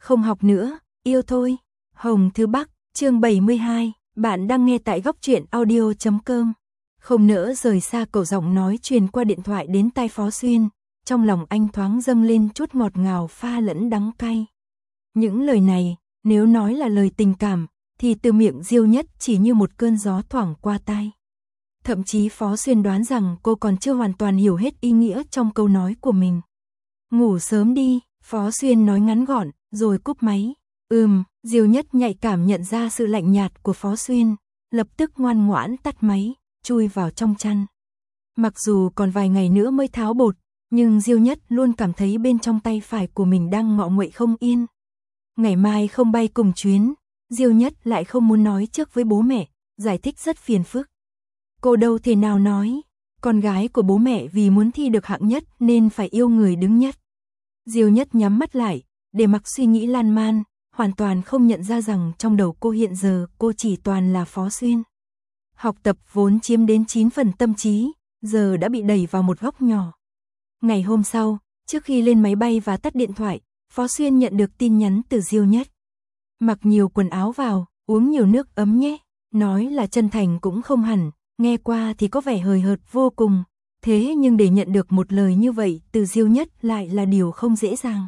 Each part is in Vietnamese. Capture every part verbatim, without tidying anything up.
Không học nữa, yêu thôi. Hồng Thư Bắc, chương bảy mươi hai, bạn đang nghe tại góc truyện audio chấm com. Không nỡ rời xa cầu giọng nói truyền qua điện thoại đến tai Phó Xuyên, trong lòng anh thoáng dâng lên chút ngọt ngào pha lẫn đắng cay. Những lời này, nếu nói là lời tình cảm, thì từ miệng Diêu Nhất chỉ như một cơn gió thoảng qua tai. Thậm chí Phó Xuyên đoán rằng cô còn chưa hoàn toàn hiểu hết ý nghĩa trong câu nói của mình. Ngủ sớm đi, Phó Xuyên nói ngắn gọn, rồi cúp máy. Ừm, Diêu Nhất nhạy cảm nhận ra sự lạnh nhạt của Phó Xuyên, lập tức ngoan ngoãn tắt máy, chui vào trong chăn. Mặc dù còn vài ngày nữa mới tháo bột, nhưng Diêu Nhất luôn cảm thấy bên trong tay phải của mình đang ngọ nguậy không yên. Ngày mai không bay cùng chuyến, Diêu Nhất lại không muốn nói trước với bố mẹ, giải thích rất phiền phức. Cô đâu thể nào nói, con gái của bố mẹ vì muốn thi được hạng nhất nên phải yêu người đứng nhất. Diêu Nhất nhắm mắt lại, để mặc suy nghĩ lan man, hoàn toàn không nhận ra rằng trong đầu cô hiện giờ cô chỉ toàn là Phó Xuyên. Học tập vốn chiếm đến chín phần tâm trí, giờ đã bị đẩy vào một góc nhỏ. Ngày hôm sau, trước khi lên máy bay và tắt điện thoại, Phó Xuyên nhận được tin nhắn từ Diêu Nhất. Mặc nhiều quần áo vào, uống nhiều nước ấm nhé. Nói là chân thành cũng không hẳn, nghe qua thì có vẻ hời hợt vô cùng. Thế nhưng để nhận được một lời như vậy từ Diêu Nhất lại là điều không dễ dàng.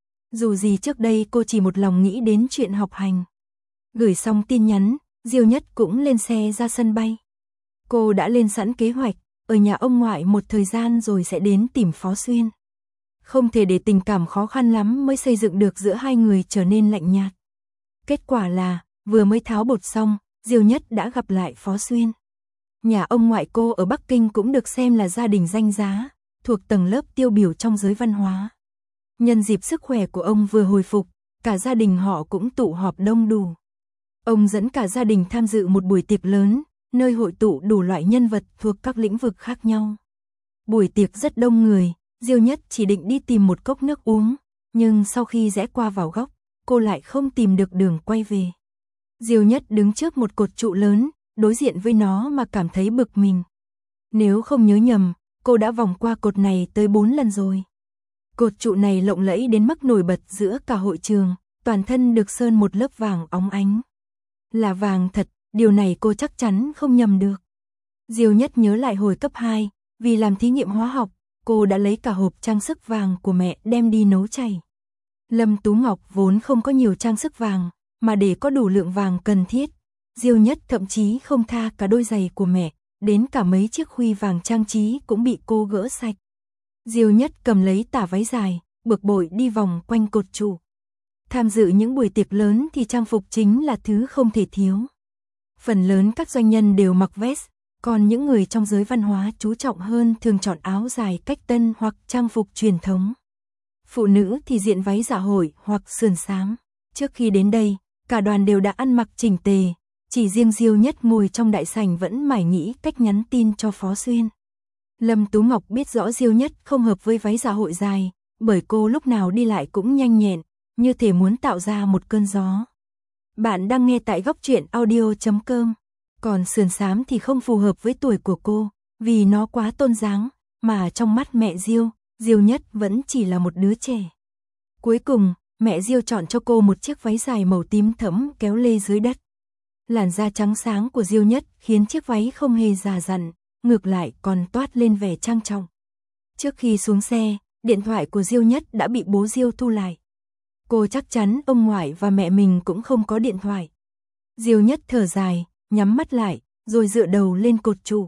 Dù gì trước đây cô chỉ một lòng nghĩ đến chuyện học hành. Gửi xong tin nhắn, Diêu Nhất cũng lên xe ra sân bay. Cô đã lên sẵn kế hoạch, ở nhà ông ngoại một thời gian rồi sẽ đến tìm Phó Xuyên. Không thể để tình cảm khó khăn lắm mới xây dựng được giữa hai người trở nên lạnh nhạt. Kết quả là, vừa mới tháo bột xong, Diêu Nhất đã gặp lại Phó Xuyên. Nhà ông ngoại cô ở Bắc Kinh cũng được xem là gia đình danh giá, thuộc tầng lớp tiêu biểu trong giới văn hóa. Nhân dịp sức khỏe của ông vừa hồi phục, cả gia đình họ cũng tụ họp đông đủ. Ông dẫn cả gia đình tham dự một buổi tiệc lớn, nơi hội tụ đủ loại nhân vật thuộc các lĩnh vực khác nhau. Buổi tiệc rất đông người, Diêu Nhất chỉ định đi tìm một cốc nước uống, nhưng sau khi rẽ qua vào góc, cô lại không tìm được đường quay về. Diêu Nhất đứng trước một cột trụ lớn, đối diện với nó mà cảm thấy bực mình. Nếu không nhớ nhầm, cô đã vòng qua cột này tới bốn lần rồi. Cột trụ này lộng lẫy đến mức nổi bật giữa cả hội trường, toàn thân được sơn một lớp vàng óng ánh. Là vàng thật, điều này cô chắc chắn không nhầm được. Diêu Nhất nhớ lại hồi cấp hai, vì làm thí nghiệm hóa học, cô đã lấy cả hộp trang sức vàng của mẹ đem đi nấu chảy. Lâm Tú Ngọc vốn không có nhiều trang sức vàng, mà để có đủ lượng vàng cần thiết, Diêu Nhất thậm chí không tha cả đôi giày của mẹ, đến cả mấy chiếc khuy vàng trang trí cũng bị cô gỡ sạch. Diêu Nhất cầm lấy tả váy dài, bực bội đi vòng quanh cột trụ. Tham dự những buổi tiệc lớn thì trang phục chính là thứ không thể thiếu. Phần lớn các doanh nhân đều mặc vest, còn những người trong giới văn hóa chú trọng hơn thường chọn áo dài cách tân hoặc trang phục truyền thống. Phụ nữ thì diện váy dạ hội hoặc sườn xám. Trước khi đến đây, cả đoàn đều đã ăn mặc chỉnh tề, chỉ riêng Diêu Nhất ngồi trong đại sảnh vẫn mải nghĩ cách nhắn tin cho Phó Xuyên. Lâm Tú Ngọc biết rõ Diêu Nhất không hợp với váy dạ hội dài, bởi cô lúc nào đi lại cũng nhanh nhẹn, như thể muốn tạo ra một cơn gió. Bạn đang nghe tại góc truyện audio chấm com. Còn sườn xám thì không phù hợp với tuổi của cô, vì nó quá tôn dáng, mà trong mắt mẹ Diêu, Diêu Nhất vẫn chỉ là một đứa trẻ. Cuối cùng, mẹ Diêu chọn cho cô một chiếc váy dài màu tím thẫm kéo lê dưới đất. Làn da trắng sáng của Diêu Nhất khiến chiếc váy không hề già dặn, ngược lại còn toát lên vẻ trang trọng. Trước khi xuống xe, điện thoại của Diêu Nhất đã bị bố Diêu thu lại. Cô chắc chắn ông ngoại và mẹ mình cũng không có điện thoại. Diêu Nhất thở dài, nhắm mắt lại, rồi dựa đầu lên cột trụ.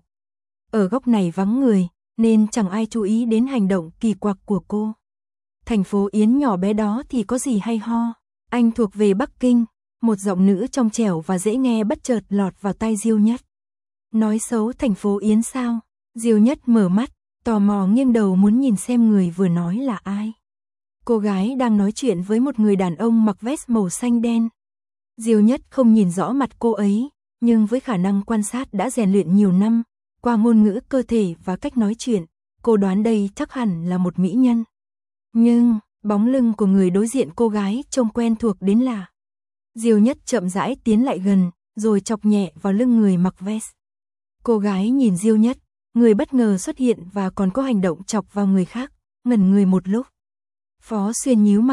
Ở góc này vắng người, nên chẳng ai chú ý đến hành động kỳ quặc của cô. Thành phố Yến nhỏ bé đó thì có gì hay ho. Anh thuộc về Bắc Kinh, một giọng nữ trong trẻo và dễ nghe bất chợt lọt vào tai Diêu Nhất. Nói xấu thành phố Yến sao? Diêu Nhất mở mắt, tò mò nghiêng đầu muốn nhìn xem người vừa nói là ai. Cô gái đang nói chuyện với một người đàn ông mặc vest màu xanh đen. Diêu Nhất không nhìn rõ mặt cô ấy, nhưng với khả năng quan sát đã rèn luyện nhiều năm, qua ngôn ngữ cơ thể và cách nói chuyện, cô đoán đây chắc hẳn là một mỹ nhân. Nhưng, bóng lưng của người đối diện cô gái trông quen thuộc đến lạ. Diêu Nhất chậm rãi tiến lại gần, rồi chọc nhẹ vào lưng người mặc vest. Cô gái nhìn Diêu Nhất, người bất ngờ xuất hiện và còn có hành động chọc vào người khác, ngẩn người một lúc. Phó Xuyên nhíu mày,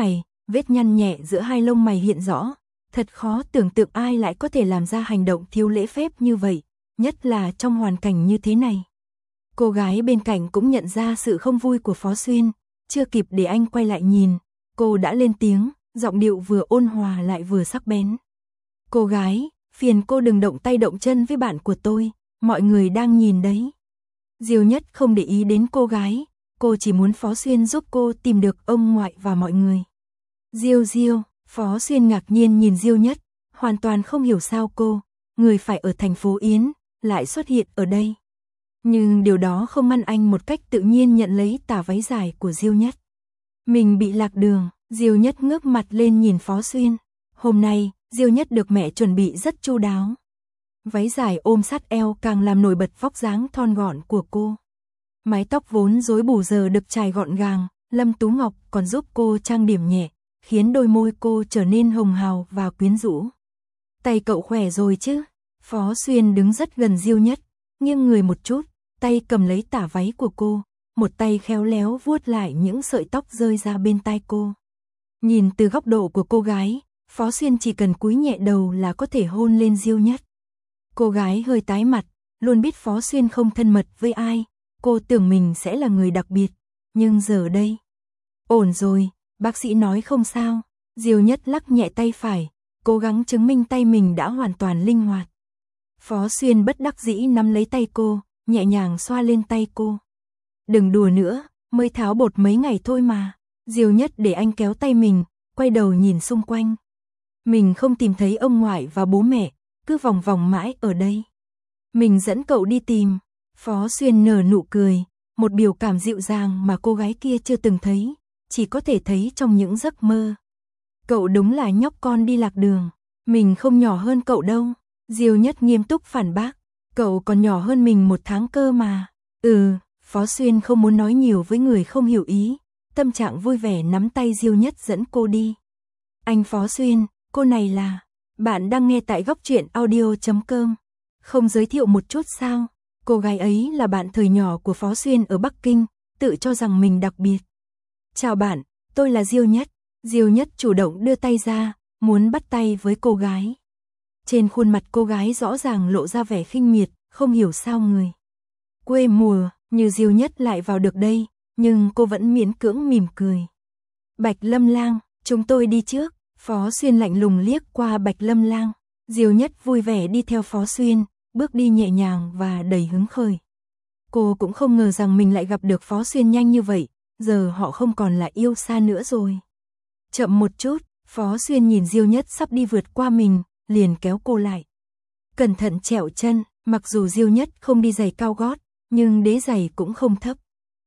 vết nhăn nhẹ giữa hai lông mày hiện rõ, thật khó tưởng tượng ai lại có thể làm ra hành động thiếu lễ phép như vậy, nhất là trong hoàn cảnh như thế này. Cô gái bên cạnh cũng nhận ra sự không vui của Phó Xuyên, chưa kịp để anh quay lại nhìn, cô đã lên tiếng, giọng điệu vừa ôn hòa lại vừa sắc bén. Cô gái, phiền cô đừng động tay động chân với bạn của tôi, mọi người đang nhìn đấy. Diêu Nhất không để ý đến cô gái, cô chỉ muốn Phó Xuyên giúp cô tìm được ông ngoại và mọi người. Diêu Diêu, Phó Xuyên ngạc nhiên nhìn Diêu Nhất, hoàn toàn không hiểu sao cô, người phải ở thành phố Yến, lại xuất hiện ở đây. Nhưng điều đó không ngăn anh một cách tự nhiên nhận lấy tà váy dài của Diêu Nhất. Mình bị lạc đường, Diêu Nhất ngước mặt lên nhìn Phó Xuyên. Hôm nay, Diêu Nhất được mẹ chuẩn bị rất chu đáo. Váy dài ôm sát eo càng làm nổi bật vóc dáng thon gọn của cô. Mái tóc vốn rối bù giờ được chải gọn gàng, Lâm Tú Ngọc còn giúp cô trang điểm nhẹ, khiến đôi môi cô trở nên hồng hào và quyến rũ. Tay cậu khỏe rồi chứ? Phó Xuyên đứng rất gần Diêu Nhất, nghiêng người một chút, tay cầm lấy tả váy của cô, một tay khéo léo vuốt lại những sợi tóc rơi ra bên tai cô. Nhìn từ góc độ của cô gái, Phó Xuyên chỉ cần cúi nhẹ đầu là có thể hôn lên Diêu Nhất. Cô gái hơi tái mặt, luôn biết Phó Xuyên không thân mật với ai, cô tưởng mình sẽ là người đặc biệt, nhưng giờ đây. Ổn rồi, bác sĩ nói không sao. Diêu Nhất lắc nhẹ tay phải, cố gắng chứng minh tay mình đã hoàn toàn linh hoạt. Phó Xuyên bất đắc dĩ nắm lấy tay cô, nhẹ nhàng xoa lên tay cô. Đừng đùa nữa, mới tháo bột mấy ngày thôi mà. Diêu Nhất để anh kéo tay mình, quay đầu nhìn xung quanh. Mình không tìm thấy ông ngoại và bố mẹ, cứ vòng vòng mãi ở đây. Mình dẫn cậu đi tìm. Phó Xuyên nở nụ cười, một biểu cảm dịu dàng mà cô gái kia chưa từng thấy, chỉ có thể thấy trong những giấc mơ. Cậu đúng là nhóc con đi lạc đường, mình không nhỏ hơn cậu đâu. Diêu Nhất nghiêm túc phản bác, cậu còn nhỏ hơn mình một tháng cơ mà. Ừ, Phó Xuyên không muốn nói nhiều với người không hiểu ý, tâm trạng vui vẻ nắm tay Diêu Nhất dẫn cô đi. Anh Phó Xuyên, cô này là... Bạn đang nghe tại góc truyện audio chấm com. Không giới thiệu một chút sao? Cô gái ấy là bạn thời nhỏ của Phó Xuyên ở Bắc Kinh, tự cho rằng mình đặc biệt. Chào bạn, tôi là Diêu Nhất. Diêu Nhất chủ động đưa tay ra, muốn bắt tay với cô gái. Trên khuôn mặt cô gái rõ ràng lộ ra vẻ khinh miệt, không hiểu sao người quê mùa như Diêu Nhất lại vào được đây, nhưng cô vẫn miễn cưỡng mỉm cười. Bạch Lâm Lang, chúng tôi đi trước. Phó Xuyên lạnh lùng liếc qua Bạch Lâm Lang. Diêu Nhất vui vẻ đi theo Phó Xuyên, bước đi nhẹ nhàng và đầy hứng khởi. Cô cũng không ngờ rằng mình lại gặp được Phó Xuyên nhanh như vậy, giờ họ không còn là yêu xa nữa rồi. Chậm một chút, Phó Xuyên nhìn Diêu Nhất sắp đi vượt qua mình, liền kéo cô lại. Cẩn thận trẹo chân, mặc dù Diêu Nhất không đi giày cao gót, nhưng đế giày cũng không thấp.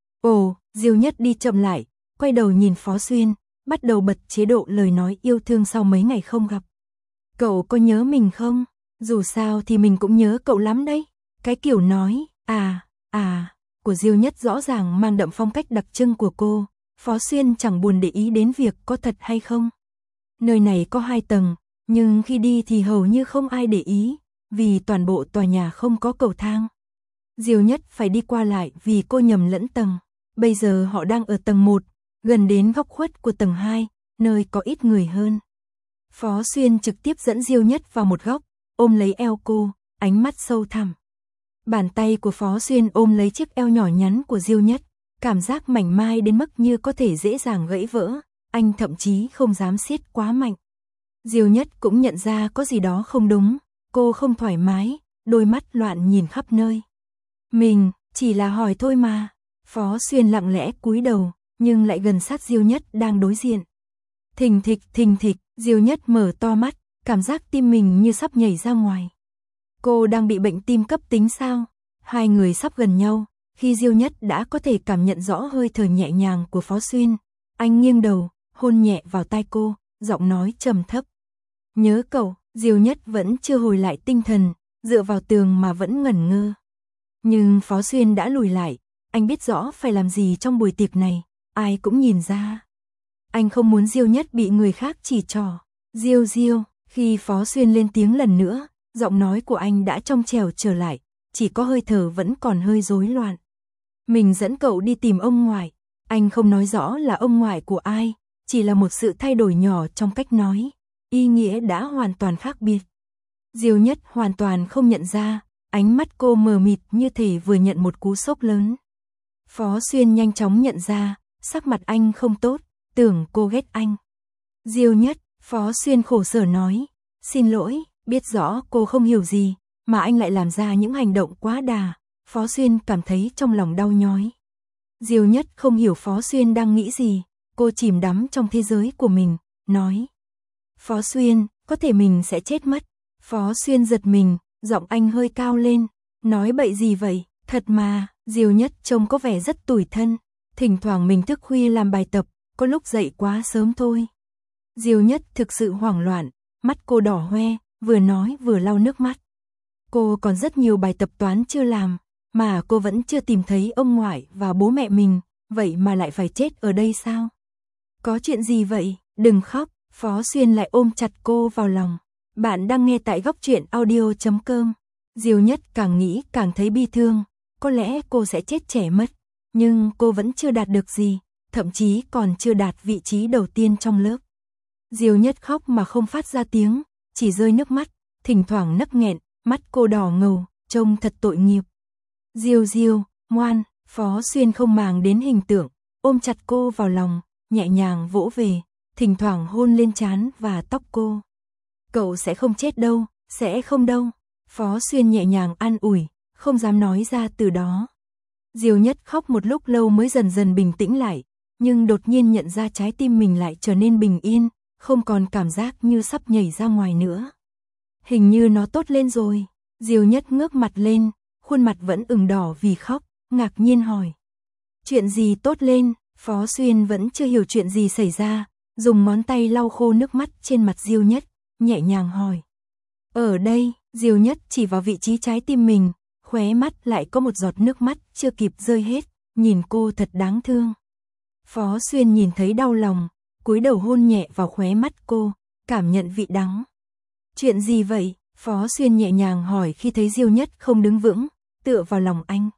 Ồ, Diêu Nhất đi chậm lại, quay đầu nhìn Phó Xuyên, bắt đầu bật chế độ lời nói yêu thương sau mấy ngày không gặp. Cậu có nhớ mình không? Dù sao thì mình cũng nhớ cậu lắm đấy. Cái kiểu nói, à, à, của Diêu Nhất rõ ràng mang đậm phong cách đặc trưng của cô. Phó Xuyên chẳng buồn để ý đến việc có thật hay không. Nơi này có hai tầng, nhưng khi đi thì hầu như không ai để ý, vì toàn bộ tòa nhà không có cầu thang. Diêu Nhất phải đi qua lại vì cô nhầm lẫn tầng. Bây giờ họ đang ở tầng một, gần đến góc khuất của tầng hai, nơi có ít người hơn. Phó Xuyên trực tiếp dẫn Diêu Nhất vào một góc, ôm lấy eo cô, ánh mắt sâu thẳm. Bàn tay của Phó Xuyên ôm lấy chiếc eo nhỏ nhắn của Diêu Nhất, cảm giác mảnh mai đến mức như có thể dễ dàng gãy vỡ, anh thậm chí không dám siết quá mạnh. Diêu Nhất cũng nhận ra có gì đó không đúng, cô không thoải mái, đôi mắt loạn nhìn khắp nơi. Mình, chỉ là hỏi thôi mà. Phó Xuyên lặng lẽ cúi đầu, nhưng lại gần sát Diêu Nhất đang đối diện. Thình thịch, thình thịch, Diêu Nhất mở to mắt, cảm giác tim mình như sắp nhảy ra ngoài. Cô đang bị bệnh tim cấp tính sao? Hai người sắp gần nhau, khi Diêu Nhất đã có thể cảm nhận rõ hơi thở nhẹ nhàng của Phó Xuyên. Anh nghiêng đầu, hôn nhẹ vào tai cô, giọng nói trầm thấp. Nhớ cậu. Diêu Nhất vẫn chưa hồi lại tinh thần, dựa vào tường mà vẫn ngẩn ngơ. Nhưng Phó Xuyên đã lùi lại, anh biết rõ phải làm gì trong buổi tiệc này, ai cũng nhìn ra. Anh không muốn Diêu Nhất bị người khác chỉ trỏ. Diêu Diêu, khi Phó Xuyên lên tiếng lần nữa, giọng nói của anh đã trong trẻo trở lại, chỉ có hơi thở vẫn còn hơi rối loạn. Mình dẫn cậu đi tìm ông ngoại, anh không nói rõ là ông ngoại của ai, chỉ là một sự thay đổi nhỏ trong cách nói, ý nghĩa đã hoàn toàn khác biệt. Diêu Nhất hoàn toàn không nhận ra, ánh mắt cô mờ mịt như thể vừa nhận một cú sốc lớn. Phó Xuyên nhanh chóng nhận ra, sắc mặt anh không tốt, tưởng cô ghét anh. Diêu Nhất, Phó Xuyên khổ sở nói, xin lỗi, biết rõ cô không hiểu gì, mà anh lại làm ra những hành động quá đà. Phó Xuyên cảm thấy trong lòng đau nhói. Diêu Nhất không hiểu Phó Xuyên đang nghĩ gì, cô chìm đắm trong thế giới của mình, nói. Phó Xuyên, có thể mình sẽ chết mất. Phó Xuyên giật mình, giọng anh hơi cao lên, nói bậy gì vậy, thật mà. Diêu Nhất trông có vẻ rất tủi thân, thỉnh thoảng mình thức khuya làm bài tập, có lúc dậy quá sớm thôi. Diêu Nhất thực sự hoảng loạn, mắt cô đỏ hoe, vừa nói vừa lau nước mắt. Cô còn rất nhiều bài tập toán chưa làm, mà cô vẫn chưa tìm thấy ông ngoại và bố mẹ mình, vậy mà lại phải chết ở đây sao? Có chuyện gì vậy? Đừng khóc, Phó Xuyên lại ôm chặt cô vào lòng. Bạn đang nghe tại góc truyện audio chấm com. Diêu Nhất càng nghĩ càng thấy bi thương, có lẽ cô sẽ chết trẻ mất, nhưng cô vẫn chưa đạt được gì, thậm chí còn chưa đạt vị trí đầu tiên trong lớp. Diêu Nhất khóc mà không phát ra tiếng, chỉ rơi nước mắt, thỉnh thoảng nấc nghẹn, mắt cô đỏ ngầu, trông thật tội nghiệp. Diêu Diêu, ngoan, Phó Xuyên không màng đến hình tượng, ôm chặt cô vào lòng, nhẹ nhàng vỗ về, thỉnh thoảng hôn lên trán và tóc cô. Cậu sẽ không chết đâu, sẽ không đâu. Phó Xuyên nhẹ nhàng an ủi, không dám nói ra từ đó. Diêu Nhất khóc một lúc lâu mới dần dần bình tĩnh lại, nhưng đột nhiên nhận ra trái tim mình lại trở nên bình yên, không còn cảm giác như sắp nhảy ra ngoài nữa. Hình như nó tốt lên rồi. Diêu Nhất ngước mặt lên, khuôn mặt vẫn ửng đỏ vì khóc, ngạc nhiên hỏi. Chuyện gì tốt lên? Phó Xuyên vẫn chưa hiểu chuyện gì xảy ra, dùng ngón tay lau khô nước mắt trên mặt Diêu Nhất, nhẹ nhàng hỏi. Ở đây, Diêu Nhất chỉ vào vị trí trái tim mình, khóe mắt lại có một giọt nước mắt chưa kịp rơi hết, nhìn cô thật đáng thương. Phó Xuyên nhìn thấy đau lòng, cúi đầu hôn nhẹ vào khóe mắt cô, cảm nhận vị đắng. Chuyện gì vậy? Phó Xuyên nhẹ nhàng hỏi khi thấy Diêu Nhất không đứng vững, tựa vào lòng anh.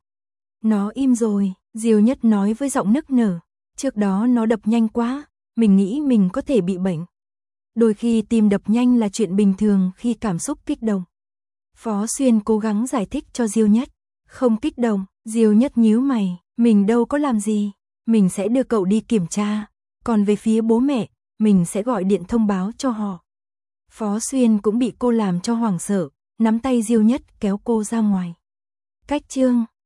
Nó im rồi, Diêu Nhất nói với giọng nức nở, trước đó nó đập nhanh quá, mình nghĩ mình có thể bị bệnh. Đôi khi tim đập nhanh là chuyện bình thường khi cảm xúc kích động. Phó Xuyên cố gắng giải thích cho Diêu Nhất, không kích động. Diêu Nhất nhíu mày, mình đâu có làm gì, mình sẽ đưa cậu đi kiểm tra, còn về phía bố mẹ, mình sẽ gọi điện thông báo cho họ. Phó Xuyên cũng bị cô làm cho hoảng sợ, nắm tay Diêu Nhất kéo cô ra ngoài. Cách chương